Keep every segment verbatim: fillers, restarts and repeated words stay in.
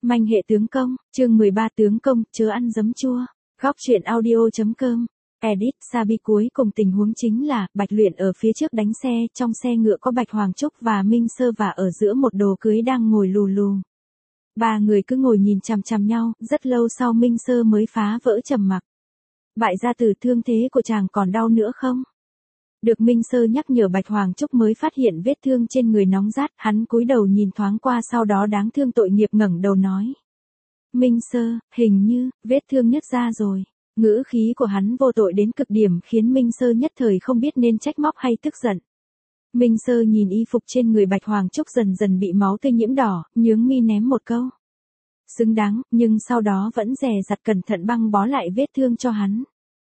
Manh hệ tướng công, chương mười ba tướng công, chớ ăn giấm chua. Góc truyện audio.com. Edit, Sabi cuối cùng tình huống chính là, Bạch Luyện ở phía trước đánh xe, trong xe ngựa có Bạch Hoàng Trúc và Minh Sơ và ở giữa một đồ cưới đang ngồi lù lù. Ba người cứ ngồi nhìn chằm chằm nhau, rất lâu sau Minh Sơ mới phá vỡ trầm mặc. Bại gia tử, thương thế của chàng còn đau nữa không? Được Minh Sơ nhắc nhở, Bạch Hoàng Trúc mới phát hiện vết thương trên người nóng rát, hắn cúi đầu nhìn thoáng qua, sau đó đáng thương tội nghiệp ngẩng đầu nói. Minh Sơ, hình như, vết thương nứt ra rồi. Ngữ khí của hắn vô tội đến cực điểm khiến Minh Sơ nhất thời không biết nên trách móc hay tức giận. Minh Sơ nhìn y phục trên người Bạch Hoàng Trúc dần dần bị máu tươi nhiễm đỏ, nhướng mi ném một câu. Xứng đáng, nhưng sau đó vẫn dè dặt cẩn thận băng bó lại vết thương cho hắn.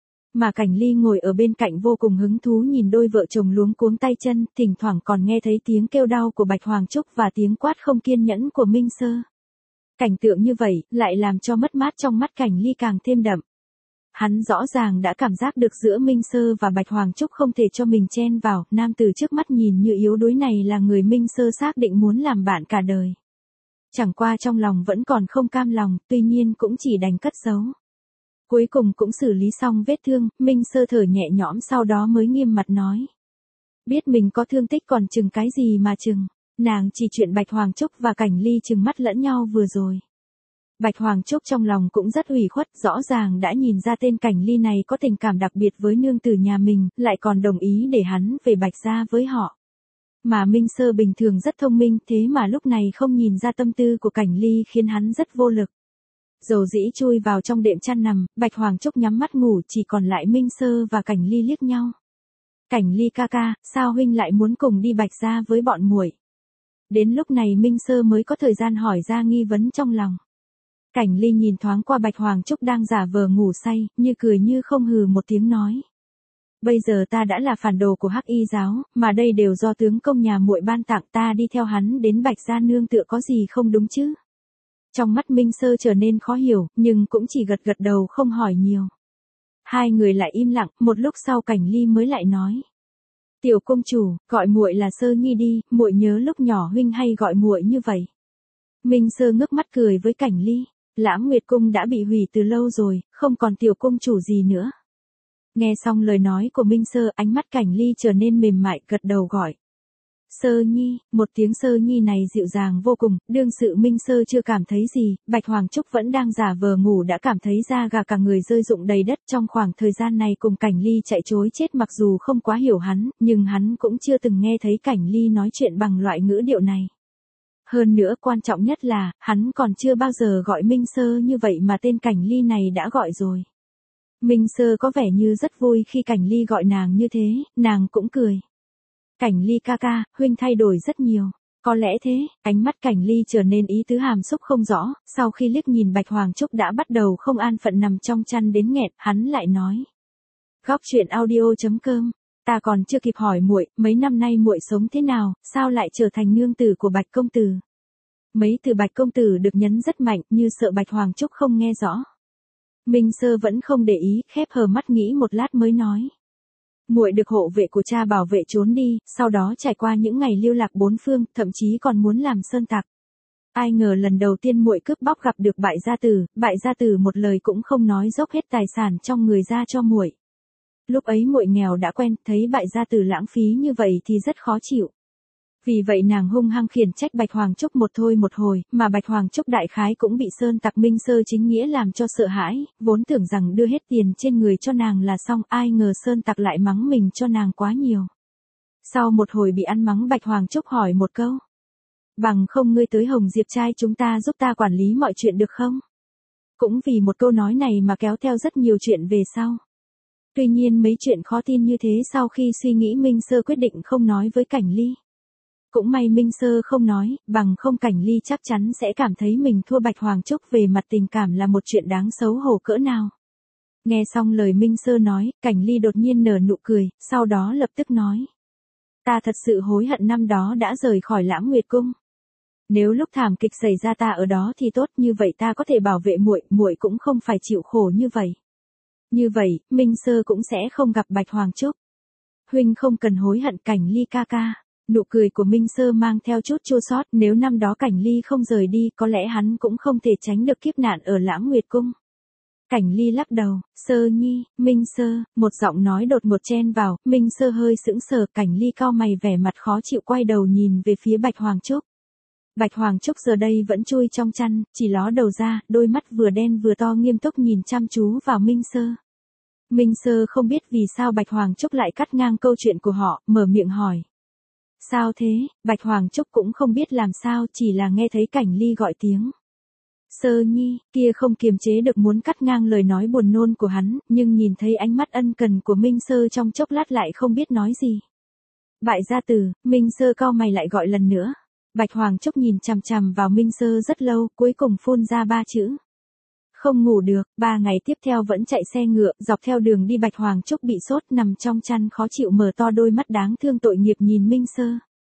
Mà Cảnh Ly ngồi ở bên cạnh vô cùng hứng thú nhìn đôi vợ chồng luống cuống tay chân, thỉnh thoảng còn nghe thấy tiếng kêu đau của Bạch Hoàng Trúc và tiếng quát không kiên nhẫn của Minh Sơ. Cảnh tượng như vậy, lại làm cho mất mát trong mắt Cảnh Ly càng thêm đậm. Hắn rõ ràng đã cảm giác được giữa Minh Sơ và Bạch Hoàng Trúc không thể cho mình chen vào, nam tử trước mắt nhìn như yếu đuối này là người Minh Sơ xác định muốn làm bạn cả đời. Chẳng qua trong lòng vẫn còn không cam lòng, tuy nhiên cũng chỉ đành cất giấu. Cuối cùng cũng xử lý xong vết thương, Minh Sơ thở nhẹ nhõm sau đó mới nghiêm mặt nói. Biết mình có thương tích còn chừng cái gì mà chừng, nàng chỉ chuyện Bạch Hoàng Trúc và Cảnh Ly chừng mắt lẫn nhau vừa rồi. Bạch Hoàng Trúc trong lòng cũng rất ủy khuất, rõ ràng đã nhìn ra tên Cảnh Ly này có tình cảm đặc biệt với nương tử nhà mình, lại còn đồng ý để hắn về Bạch gia với họ. Mà Minh Sơ bình thường rất thông minh, thế mà lúc này không nhìn ra tâm tư của Cảnh Ly khiến hắn rất vô lực. Dầu dĩ chui vào trong đệm chăn nằm, Bạch Hoàng Trúc nhắm mắt ngủ, chỉ còn lại Minh Sơ và Cảnh Ly liếc nhau. Cảnh Ly ca ca, sao huynh lại muốn cùng đi Bạch gia với bọn muội? Đến lúc này Minh Sơ mới có thời gian hỏi ra nghi vấn trong lòng. Cảnh Ly nhìn thoáng qua Bạch Hoàng Trúc đang giả vờ ngủ say, như cười như không hừ một tiếng nói. Bây giờ ta đã là phản đồ của Hắc Y giáo, mà đây đều do tướng công nhà muội ban tặng, ta đi theo hắn đến Bạch gia nương tựa có gì không đúng chứ? Trong mắt Minh Sơ trở nên khó hiểu, nhưng cũng chỉ gật gật đầu không hỏi nhiều. Hai người lại im lặng, một lúc sau Cảnh Ly mới lại nói. Tiểu công chủ, gọi muội là Sơ Nhi đi, muội nhớ lúc nhỏ huynh hay gọi muội như vậy. Minh Sơ ngước mắt cười với Cảnh Ly. Lãm Nguyệt Cung đã bị hủy từ lâu rồi, không còn tiểu công chủ gì nữa. Nghe xong lời nói của Minh Sơ, ánh mắt Cảnh Ly trở nên mềm mại, gật đầu gọi. Sơ Nhi, một tiếng Sơ Nhi này dịu dàng vô cùng, đương sự Minh Sơ chưa cảm thấy gì, Bạch Hoàng Trúc vẫn đang giả vờ ngủ đã cảm thấy da gà cả người rơi rụng đầy đất. Trong khoảng thời gian này cùng Cảnh Ly chạy trối chết, mặc dù không quá hiểu hắn, nhưng hắn cũng chưa từng nghe thấy Cảnh Ly nói chuyện bằng loại ngữ điệu này. Hơn nữa quan trọng nhất là, hắn còn chưa bao giờ gọi Minh Sơ như vậy mà tên Cảnh Ly này đã gọi rồi. Minh Sơ có vẻ như rất vui khi Cảnh Ly gọi nàng như thế, nàng cũng cười. Cảnh Ly ca ca, huynh thay đổi rất nhiều. Có lẽ thế, ánh mắt Cảnh Ly trở nên ý tứ hàm xúc không rõ, sau khi liếc nhìn Bạch Hoàng Trúc đã bắt đầu không an phận nằm trong chăn đến nghẹt, hắn lại nói. Góc truyện audio.com. Ta còn chưa kịp hỏi muội, mấy năm nay muội sống thế nào, sao lại trở thành nương tử của Bạch công tử? Mấy từ Bạch công tử được nhấn rất mạnh, như sợ Bạch Hoàng Trúc không nghe rõ. Minh Sơ vẫn không để ý, khép hờ mắt nghĩ một lát mới nói. Muội được hộ vệ của cha bảo vệ trốn đi, sau đó trải qua những ngày lưu lạc bốn phương, thậm chí còn muốn làm sơn tặc. Ai ngờ lần đầu tiên muội cướp bóc gặp được bại gia tử, bại gia tử một lời cũng không nói dốc hết tài sản trong người ra cho muội. Lúc ấy muội nghèo đã quen, thấy bại gia tử lãng phí như vậy thì rất khó chịu. Vì vậy nàng hung hăng khiển trách Bạch Hoàng Trúc một thôi một hồi, mà Bạch Hoàng Trúc đại khái cũng bị sơn tặc Minh Sơ chính nghĩa làm cho sợ hãi, vốn tưởng rằng đưa hết tiền trên người cho nàng là xong, ai ngờ sơn tặc lại mắng mình cho nàng quá nhiều. Sau một hồi bị ăn mắng, Bạch Hoàng Trúc hỏi một câu. Bằng không ngươi tới Hồng Diệp trai chúng ta giúp ta quản lý mọi chuyện được không? Cũng vì một câu nói này mà kéo theo rất nhiều chuyện về sau. Tuy nhiên mấy chuyện khó tin như thế sau khi suy nghĩ Minh Sơ quyết định không nói với Cảnh Ly. Cũng may Minh Sơ không nói, bằng không Cảnh Ly chắc chắn sẽ cảm thấy mình thua Bạch Hoàng Trúc về mặt tình cảm là một chuyện đáng xấu hổ cỡ nào. Nghe xong lời Minh Sơ nói, Cảnh Ly đột nhiên nở nụ cười, sau đó lập tức nói. Ta thật sự hối hận năm đó đã rời khỏi Lãm Nguyệt Cung. Nếu lúc thảm kịch xảy ra ta ở đó thì tốt, như vậy ta có thể bảo vệ muội, muội cũng không phải chịu khổ như vậy. Như vậy, Minh Sơ cũng sẽ không gặp Bạch Hoàng Trúc. Huynh không cần hối hận Cảnh Ly ca ca. Nụ cười của Minh Sơ mang theo chút chua xót, nếu năm đó Cảnh Ly không rời đi, có lẽ hắn cũng không thể tránh được kiếp nạn ở Lãng Nguyệt Cung. Cảnh Ly lắc đầu, Sơ Nhi, Minh Sơ, một giọng nói đột ngột chen vào, Minh Sơ hơi sững sờ, Cảnh Ly cau mày vẻ mặt khó chịu quay đầu nhìn về phía Bạch Hoàng Trúc. Bạch Hoàng Trúc giờ đây vẫn chui trong chăn, chỉ ló đầu ra, đôi mắt vừa đen vừa to nghiêm túc nhìn chăm chú vào Minh Sơ. Minh Sơ không biết vì sao Bạch Hoàng Trúc lại cắt ngang câu chuyện của họ, mở miệng hỏi. Sao thế? Bạch Hoàng Trúc cũng không biết làm sao, chỉ là nghe thấy Cảnh Ly gọi tiếng. Sơ Nhi, kia không kiềm chế được muốn cắt ngang lời nói buồn nôn của hắn, nhưng nhìn thấy ánh mắt ân cần của Minh Sơ trong chốc lát lại không biết nói gì. Bại gia tử, Minh Sơ cau mày lại gọi lần nữa. Bạch Hoàng Trúc nhìn chằm chằm vào Minh Sơ rất lâu, cuối cùng phun ra ba chữ. Không ngủ được, ba ngày tiếp theo vẫn chạy xe ngựa, dọc theo đường đi Bạch Hoàng Trúc bị sốt nằm trong chăn khó chịu mở to đôi mắt đáng thương tội nghiệp nhìn Minh Sơ.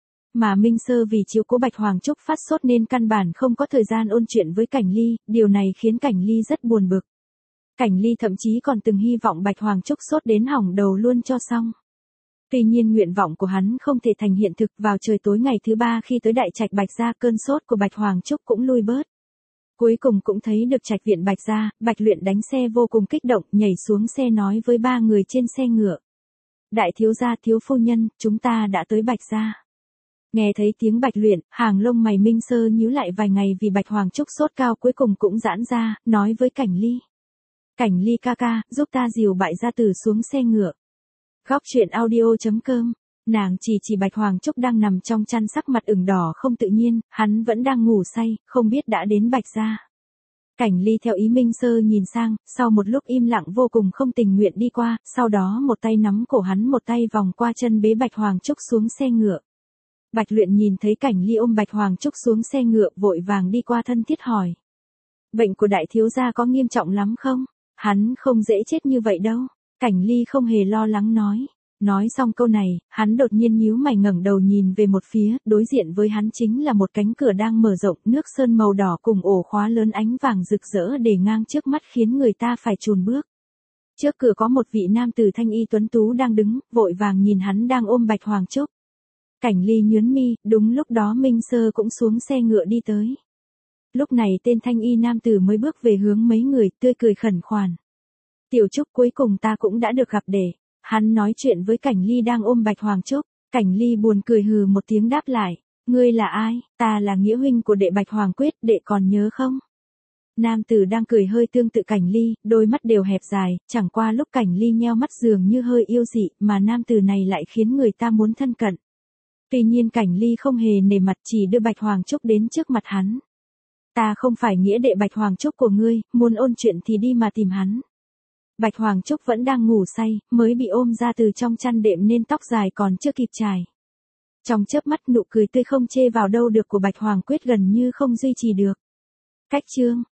Mà Minh Sơ vì chiếu cố Bạch Hoàng Trúc phát sốt nên căn bản không có thời gian ôn chuyện với Cảnh Ly, điều này khiến Cảnh Ly rất buồn bực. Cảnh Ly thậm chí còn từng hy vọng Bạch Hoàng Trúc sốt đến hỏng đầu luôn cho xong. Tuy nhiên nguyện vọng của hắn không thể thành hiện thực, vào trời tối ngày thứ ba khi tới đại trạch Bạch gia cơn sốt của Bạch Hoàng Trúc cũng lui bớt. Cuối cùng cũng thấy được trạch viện Bạch gia, Bạch Luyện đánh xe vô cùng kích động, nhảy xuống xe nói với ba người trên xe ngựa. Đại thiếu gia thiếu phu nhân, chúng ta đã tới Bạch gia. Nghe thấy tiếng Bạch Luyện, hàng lông mày Minh Sơ nhíu lại vài ngày vì Bạch Hoàng Trúc sốt cao cuối cùng cũng giãn ra, nói với Cảnh Ly. Cảnh Ly ca ca, giúp ta dìu bại gia tử xuống xe ngựa. Góc truyện audio chấm com. Nàng chỉ chỉ Bạch Hoàng Trúc đang nằm trong chăn sắc mặt ửng đỏ không tự nhiên, hắn vẫn đang ngủ say, không biết đã đến Bạch gia. Cảnh Ly theo ý Minh Sơ nhìn sang, sau một lúc im lặng vô cùng không tình nguyện đi qua, sau đó một tay nắm cổ hắn một tay vòng qua chân bế Bạch Hoàng Trúc xuống xe ngựa. Bạch Luyện nhìn thấy Cảnh Ly ôm Bạch Hoàng Trúc xuống xe ngựa vội vàng đi qua thân thiết hỏi. Bệnh của đại thiếu gia có nghiêm trọng lắm không? Hắn không dễ chết như vậy đâu. Cảnh Ly không hề lo lắng nói. Nói xong câu này, hắn đột nhiên nhíu mày ngẩng đầu nhìn về một phía, đối diện với hắn chính là một cánh cửa đang mở rộng, nước sơn màu đỏ cùng ổ khóa lớn ánh vàng rực rỡ để ngang trước mắt khiến người ta phải chùn bước. Trước cửa có một vị nam tử thanh y tuấn tú đang đứng, vội vàng nhìn hắn đang ôm Bạch Hoàng Trúc. Cảnh Ly nhướng mi, đúng lúc đó Minh Sơ cũng xuống xe ngựa đi tới. Lúc này tên thanh y nam tử mới bước về hướng mấy người, tươi cười khẩn khoản. Tiểu Trúc, cuối cùng ta cũng đã được gặp để. Hắn nói chuyện với Cảnh Ly đang ôm Bạch Hoàng Trúc. Cảnh Ly buồn cười hừ một tiếng đáp lại. Ngươi là ai? Ta là nghĩa huynh của đệ Bạch Hoàng Quyết, đệ còn nhớ không? Nam tử đang cười hơi tương tự Cảnh Ly, đôi mắt đều hẹp dài, chẳng qua lúc Cảnh Ly nheo mắt dường như hơi yêu dị, mà nam tử này lại khiến người ta muốn thân cận. Tuy nhiên Cảnh Ly không hề nể mặt, chỉ đưa Bạch Hoàng Trúc đến trước mặt hắn. Ta không phải nghĩa đệ Bạch Hoàng Trúc của ngươi, muốn ôn chuyện thì đi mà tìm hắn. Bạch Hoàng Trúc vẫn đang ngủ say, mới bị ôm ra từ trong chăn đệm nên tóc dài còn chưa kịp chải. Trong chớp mắt nụ cười tươi không chê vào đâu được của Bạch Hoàng Quyết gần như không duy trì được. Cách chương,